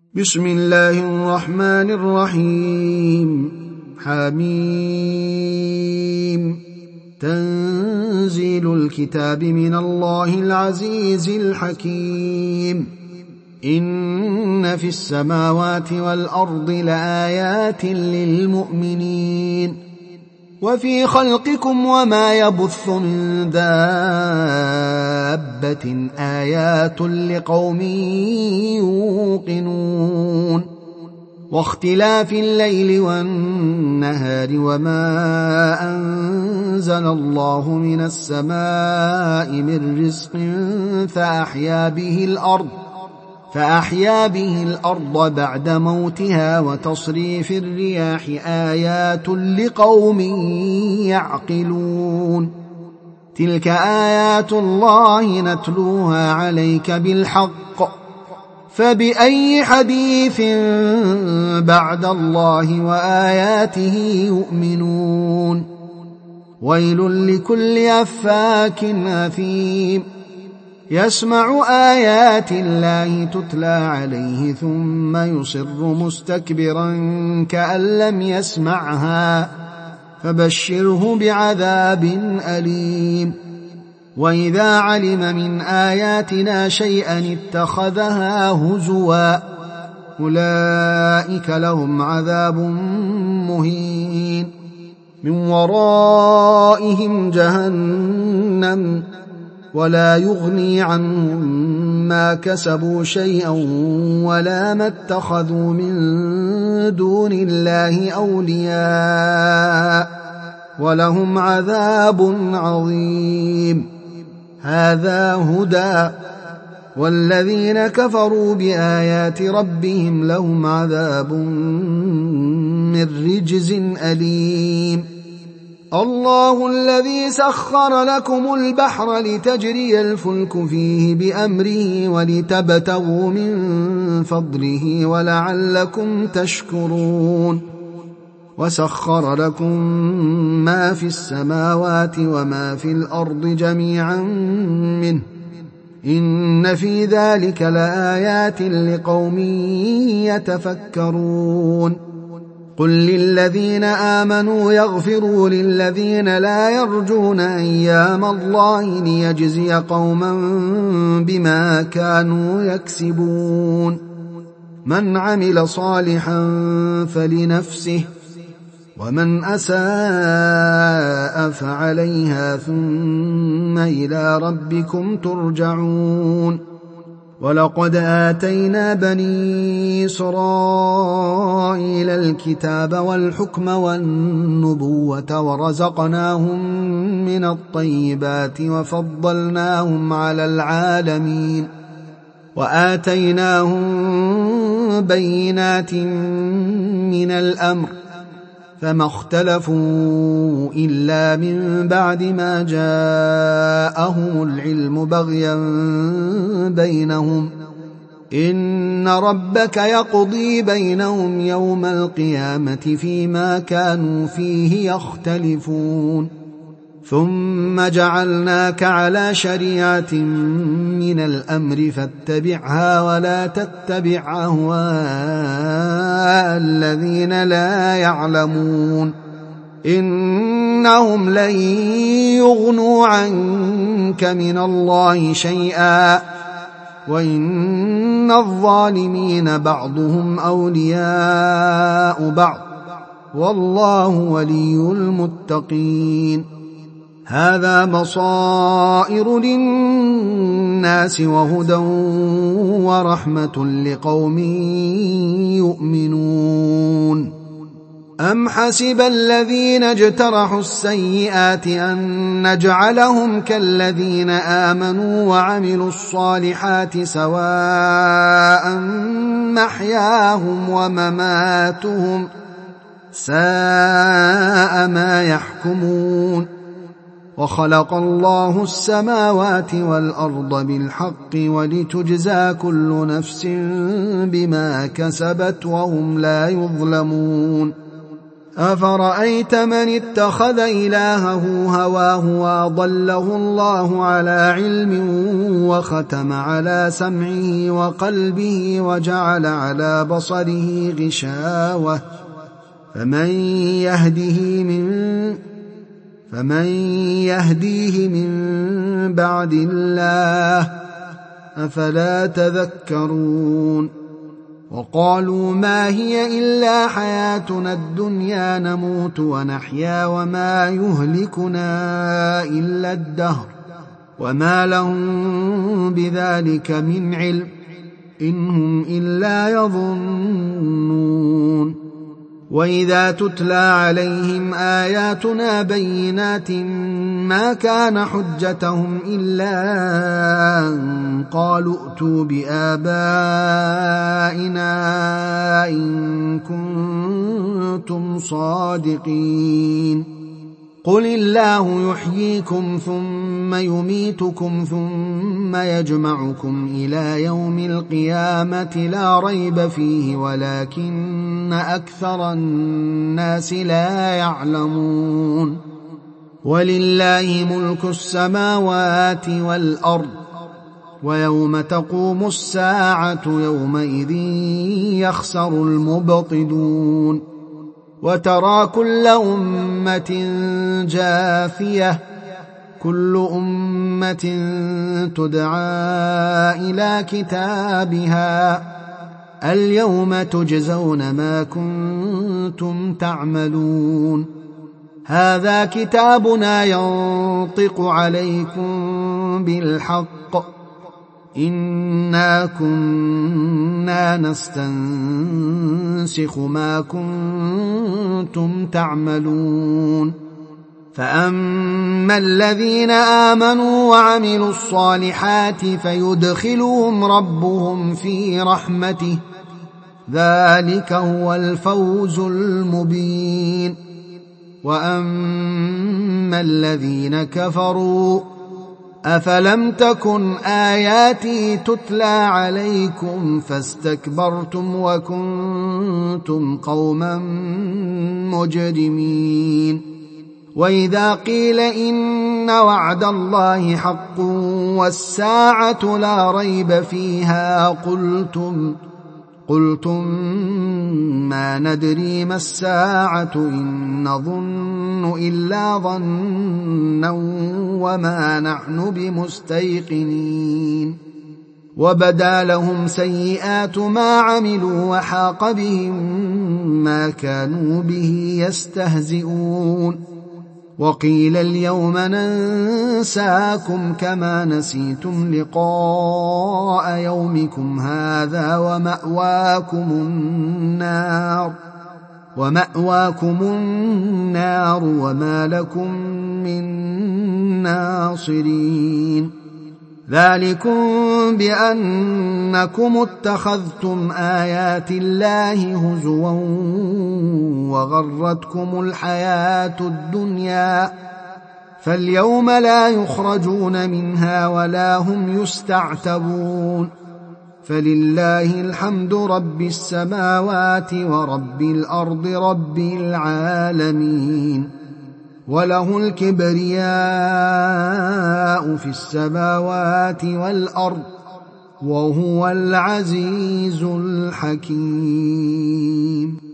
بسم الله الرحمن الرحيم. حميم. تنزيل الكتاب من الله العزيز الحكيم. إن في السماوات والأرض لآيات للمؤمنين وفي خلقكم وما يبث من دابة آيات لقوم يوقنون واختلاف الليل والنهار وما أنزل الله من السماء من رزق فأحيا به الأرض بعد موتها وتصريف الرياح آيات لقوم يعقلون. تلك آيات الله نتلوها عليك بالحق فبأي حديث بعد الله وآياته يؤمنون. ويل لكل أفاك أثيم يسمع آيات الله تتلى عليه ثم يصر مستكبرا كأن لم يسمعها فبشره بعذاب أليم. وإذا علم من آياتنا شيئا اتخذها هزوا أولئك لهم عذاب مهين من ورائهم جهنم ولا يغني عنهم ما كسبوا شيئا ولا ما اتخذوا من دون الله أولياء ولهم عذاب عظيم. هذا هدى والذين كفروا بآيات ربهم لهم عذاب من رجز أليم. الله الذي سخر لكم البحر لتجري الفلك فيه بأمره ولتبتغوا من فضله ولعلكم تشكرون. وسخر لكم ما في السماوات وما في الأرض جميعا منه إن في ذلك لآيات لقوم يتفكرون. قل للذين آمنوا يغفروا للذين لا يرجون أيام الله ليجزي قوما بما كانوا يكسبون. من عمل صالحا فلنفسه ومن أساء فعليها ثم إلى ربكم ترجعون. ولقد آتينا بني إسرائيل الكتاب والحكم والنبوة ورزقناهم من الطيبات وفضلناهم على العالمين وآتيناهم بينات من الأمر فما اختلفوا إلا من بعد ما جاءهم العلم بغيا بينهم إن ربك يقضي بينهم يوم القيامة فيما كانوا فيه يختلفون. ثم جعلناك على شريعة من الأمر فاتبعها ولا تتبع أهواء الذين لا يعلمون إنهم لن يغنوا عنك من الله شيئا وإن الظالمين بعضهم أولياء بعض والله ولي المتقين. هذا بصائر للناس وهدى ورحمة لقوم يؤمنون. أم حسب الذين اجترحوا السيئات أن نجعلهم كالذين آمنوا وعملوا الصالحات سواء محياهم ومماتهم ساء ما يحكمون. وخلق الله السماوات والأرض بالحق ولتجزى كل نفس بما كسبت وهم لا يظلمون. أفرأيت من اتخذ إلهه هواه وأضله الله على علم وختم على سمعه وقلبه وجعل على بصره غشاوة فمن يهديه من بعد الله أفلا تذكرون وقالوا ما هي إلا حياتنا الدنيا نموت ونحيا وما يهلكنا إلا الدهر وما لهم بذلك من علم إن هم إلا يظنون وإذا تتلى عليهم آياتنا بينات ما كان حجتهم إلا أن قالوا ائتوا بآبائنا إن كنتم صادقين قل الله يحييكم ثم يميتكم ثم يجمعكم إلى يوم القيامة لا ريب فيه ولكن أكثر الناس لا يعلمون ولله ملك السماوات والأرض ويوم تقوم الساعة يومئذ يخسر المبطلون وترى كل أمة جاثية كل أمة تدعى إلى كتابها اليوم تجزون ما كنتم تعملون هذا كتابنا ينطق عليكم بالحق إنا كنا نستنسخ ما كنتم تعملون فأما الذين آمنوا وعملوا الصالحات فيدخلهم ربهم في رحمته ذلك هو الفوز المبين وأما الذين كفروا أفلم تكن آياتي تتلى عليكم فاستكبرتم وكنتم قوما مجرمين وإذا قيل إن وعد الله حق والساعة لا ريب فيها قلتم ما ندري ما الساعة إن نظن إلا ظنا وما نحن بمستيقنين وبدا لهم سيئات ما عملوا وحاق بهم ما كانوا به يستهزئون وقيل اليوم ننساكم كما نسيتم لقاء يومكم هذا ومأواكم النار وما لكم من ناصرين ذلكم بأنكم اتخذتم آيات الله هزوا وغرتكم الحياة الدنيا فاليوم لا يخرجون منها ولا هم يستعتبون فلله الحمد رب السماوات ورب الأرض رب العالمين وله الكبرياء في السماوات والأرض وهو العزيز الحكيم.